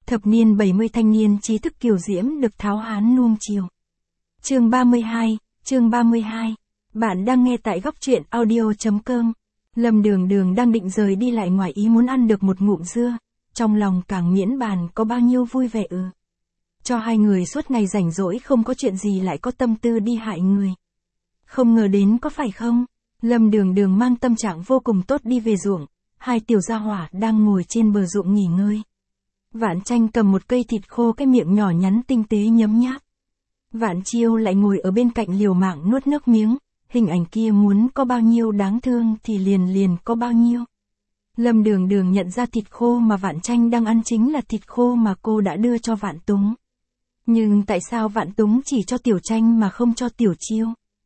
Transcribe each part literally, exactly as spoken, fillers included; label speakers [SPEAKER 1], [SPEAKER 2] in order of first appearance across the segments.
[SPEAKER 1] Thập niên bảy mươi thanh niên trí thức kiều diễm được tháo hán nuông chiều. Chương ba mươi hai, chương ba mươi hai. Bạn đang nghe tại góc truyện audio chấm com. Lâm Đường Đường đang định rời đi lại ngoài ý muốn ăn được một ngụm dưa, trong lòng càng miễn bàn có bao nhiêu vui vẻ ư. Cho hai người suốt ngày rảnh rỗi không có chuyện gì lại có tâm tư đi hại người. Không ngờ đến có phải không? Lâm Đường Đường mang tâm trạng vô cùng tốt đi về ruộng, hai tiểu gia hỏa đang ngồi trên bờ ruộng nghỉ ngơi. Vạn Tranh cầm một cây thịt khô, cái miệng nhỏ nhắn tinh tế nhấm nháp. Vạn Chiêu lại ngồi ở bên cạnh liều mạng nuốt nước miếng, hình ảnh kia muốn có bao nhiêu đáng thương thì liền liền có bao nhiêu. Lâm Đường Đường nhận ra thịt khô mà Vạn Tranh đang ăn chính là thịt khô mà cô đã đưa cho Vạn Túng. Nhưng tại sao Vạn Túng chỉ cho Tiểu Tranh mà không cho Tiểu Chiêu?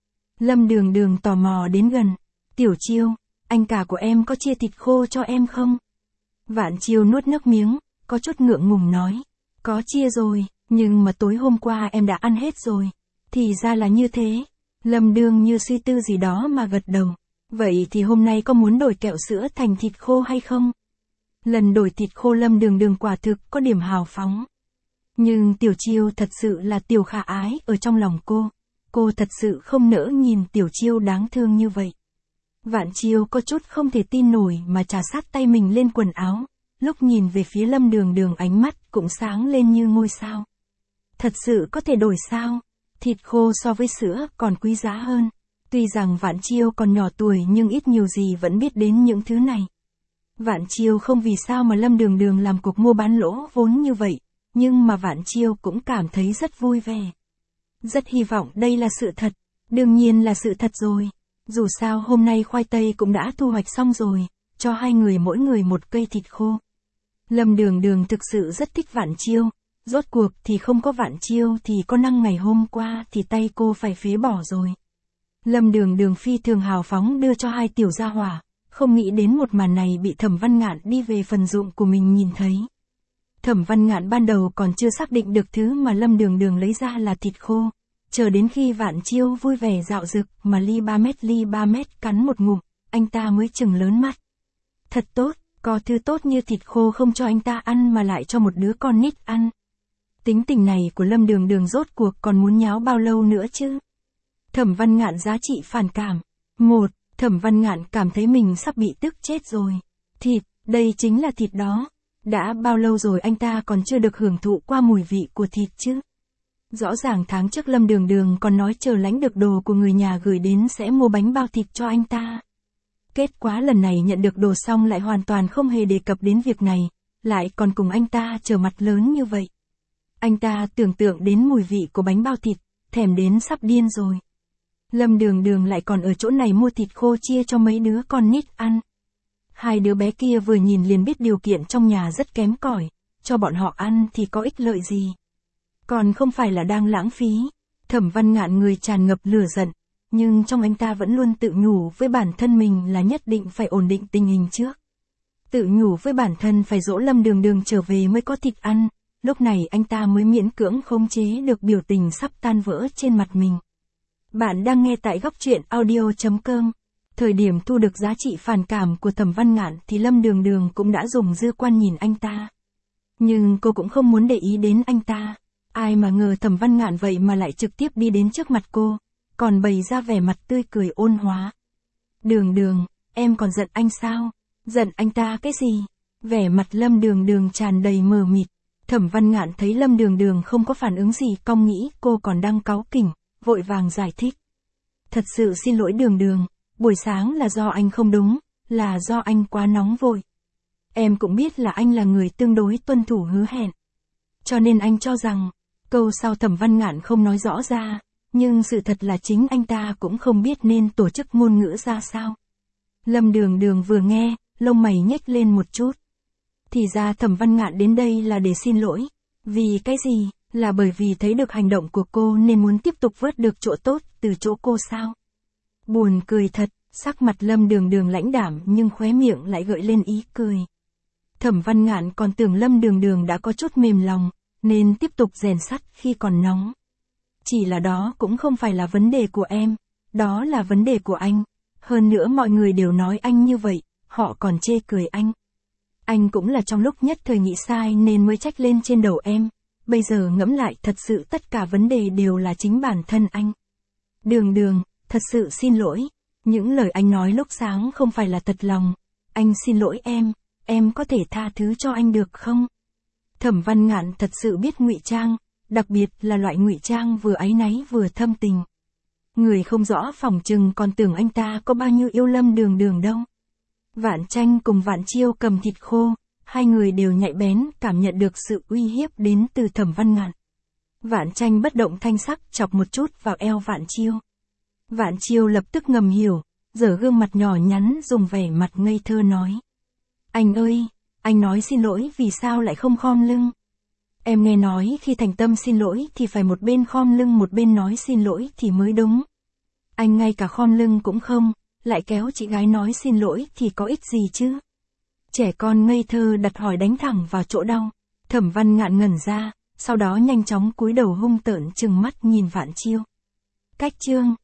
[SPEAKER 1] Lâm Đường Đường tò mò đến gần. Tiểu Chiêu, anh cả của em có chia thịt khô cho em không? Vạn Chiêu nuốt nước miếng, có chút ngượng ngùng nói. Có chia rồi, nhưng mà tối hôm qua em đã ăn hết rồi. Thì ra là như thế. Lâm Đường như suy tư gì đó mà gật đầu. Vậy thì hôm nay có muốn đổi kẹo sữa thành thịt khô hay không? Lần đổi thịt khô Lâm Đường Đường quả thực có điểm hào phóng. Nhưng Tiểu Chiêu thật sự là Tiểu khả ái ở trong lòng cô. Cô thật sự không nỡ nhìn Tiểu Chiêu đáng thương như vậy. Vạn Chiêu có chút không thể tin nổi mà trà sát tay mình lên quần áo. Lúc nhìn về phía Lâm Đường Đường ánh mắt cũng sáng lên như ngôi sao. Thật sự có thể đổi sao? Thịt khô so với sữa còn quý giá hơn. Tuy rằng Vạn Chiêu còn nhỏ tuổi nhưng ít nhiều gì vẫn biết đến những thứ này. Vạn Chiêu không vì sao mà Lâm Đường Đường làm cuộc mua bán lỗ vốn như vậy, nhưng mà Vạn Chiêu cũng cảm thấy rất vui vẻ. Rất hy vọng đây là sự thật, đương nhiên là sự thật rồi. Dù sao hôm nay khoai tây cũng đã thu hoạch xong rồi, cho hai người mỗi người một cây thịt khô. Lâm Đường Đường thực sự rất thích Vạn Chiêu, rốt cuộc thì không có Vạn Chiêu thì có năng ngày hôm qua thì tay cô phải phế bỏ rồi. Lâm Đường Đường phi thường hào phóng đưa cho hai tiểu gia hỏa, không nghĩ đến một màn này bị Thẩm Văn Ngạn đi về phần ruộng của mình nhìn thấy. Thẩm Văn Ngạn ban đầu còn chưa xác định được thứ mà Lâm Đường Đường lấy ra là thịt khô, chờ đến khi Vạn Chiêu vui vẻ dạo dực mà ly ba mét ly ba mét cắn một ngụm, anh ta mới chừng lớn mắt. Thật tốt, có thứ tốt như thịt khô không cho anh ta ăn mà lại cho một đứa con nít ăn. Tính tình này của Lâm Đường Đường rốt cuộc còn muốn nháo bao lâu nữa chứ? Thẩm Văn Ngạn giá trị phản cảm. Một, Thẩm Văn Ngạn cảm thấy mình sắp bị tức chết rồi. Thịt, đây chính là thịt đó. Đã bao lâu rồi anh ta còn chưa được hưởng thụ qua mùi vị của thịt chứ? Rõ ràng tháng trước Lâm Đường Đường còn nói chờ lãnh được đồ của người nhà gửi đến sẽ mua bánh bao thịt cho anh ta. Kết quả lần này nhận được đồ xong lại hoàn toàn không hề đề cập đến việc này, lại còn cùng anh ta trở mặt lớn như vậy. Anh ta tưởng tượng đến mùi vị của bánh bao thịt, thèm đến sắp điên rồi. Lâm Đường Đường lại còn ở chỗ này mua thịt khô chia cho mấy đứa con nít ăn. Hai đứa bé kia vừa nhìn liền biết điều kiện trong nhà rất kém cỏi, cho bọn họ ăn thì có ích lợi gì. Còn không phải là đang lãng phí. Thẩm Văn Ngạn người tràn ngập lửa giận, nhưng trong anh ta vẫn luôn tự nhủ với bản thân mình là nhất định phải ổn định tình hình trước. Tự nhủ với bản thân phải dỗ Lâm Đường Đường trở về mới có thịt ăn, lúc này anh ta mới miễn cưỡng khống chế được biểu tình sắp tan vỡ trên mặt mình. Bạn đang nghe tại góc truyện audio chấm com. Thời điểm thu được giá trị phản cảm của Thẩm Văn Ngạn thì Lâm Đường Đường cũng đã dùng dư quan nhìn anh ta. Nhưng cô cũng không muốn để ý đến anh ta. Ai mà ngờ Thẩm Văn Ngạn vậy mà lại trực tiếp đi đến trước mặt cô, còn bày ra vẻ mặt tươi cười ôn hòa. Đường Đường, em còn giận anh sao? Giận anh ta cái gì? Vẻ mặt Lâm Đường Đường tràn đầy mờ mịt. Thẩm Văn Ngạn thấy Lâm Đường Đường không có phản ứng gì, cong nghĩ cô còn đang cáu kỉnh, vội vàng giải thích. Thật sự xin lỗi Đường Đường, buổi sáng là do anh không đúng, là do anh quá nóng vội. Em cũng biết là anh là người tương đối tuân thủ hứa hẹn. Cho nên anh cho rằng, câu sau Thẩm Văn Ngạn không nói rõ ra, nhưng sự thật là chính anh ta cũng không biết nên tổ chức ngôn ngữ ra sao. Lâm Đường Đường vừa nghe, lông mày nhếch lên một chút. Thì ra Thẩm Văn Ngạn đến đây là để xin lỗi. Vì cái gì? Là bởi vì thấy được hành động của cô nên muốn tiếp tục vớt được chỗ tốt từ chỗ cô sao? Buồn cười thật, sắc mặt Lâm Đường Đường lãnh đạm nhưng khóe miệng lại gợi lên ý cười. Thẩm Văn Ngạn còn tưởng Lâm Đường Đường đã có chút mềm lòng, nên tiếp tục rèn sắt khi còn nóng. Chỉ là đó cũng không phải là vấn đề của em, đó là vấn đề của anh. Hơn nữa mọi người đều nói anh như vậy, họ còn chê cười anh. Anh cũng là trong lúc nhất thời nghĩ sai nên mới trách lên trên đầu em. Bây giờ ngẫm lại thật sự tất cả vấn đề đều là chính bản thân anh. Đường đường, thật sự xin lỗi. Những lời anh nói lúc sáng không phải là thật lòng. Anh xin lỗi em, em có thể tha thứ cho anh được không? Thẩm Văn Ngạn thật sự biết ngụy trang, đặc biệt là loại ngụy trang vừa áy náy vừa thâm tình. Người không rõ phỏng chừng còn tưởng anh ta có bao nhiêu yêu Lâm Đường Đường đâu. Vạn Tranh cùng Vạn Chiêu cầm thịt khô, hai người đều nhạy bén cảm nhận được sự uy hiếp đến từ Thẩm Văn Ngạn. Vạn Tranh bất động thanh sắc chọc một chút vào eo Vạn Chiêu. Vạn Chiêu lập tức ngầm hiểu, giở gương mặt nhỏ nhắn dùng vẻ mặt ngây thơ nói. Anh ơi, anh nói xin lỗi vì sao lại không khom lưng? Em nghe nói khi thành tâm xin lỗi thì phải một bên khom lưng một bên nói xin lỗi thì mới đúng. Anh ngay cả khom lưng cũng không, lại kéo chị gái nói xin lỗi thì có ích gì chứ? Trẻ con ngây thơ đặt hỏi đánh thẳng vào chỗ đau. Thẩm Văn Ngạn ngẩn ra, sau đó nhanh chóng cúi đầu hung tợn trừng mắt nhìn Vạn Chiêu. Cách chương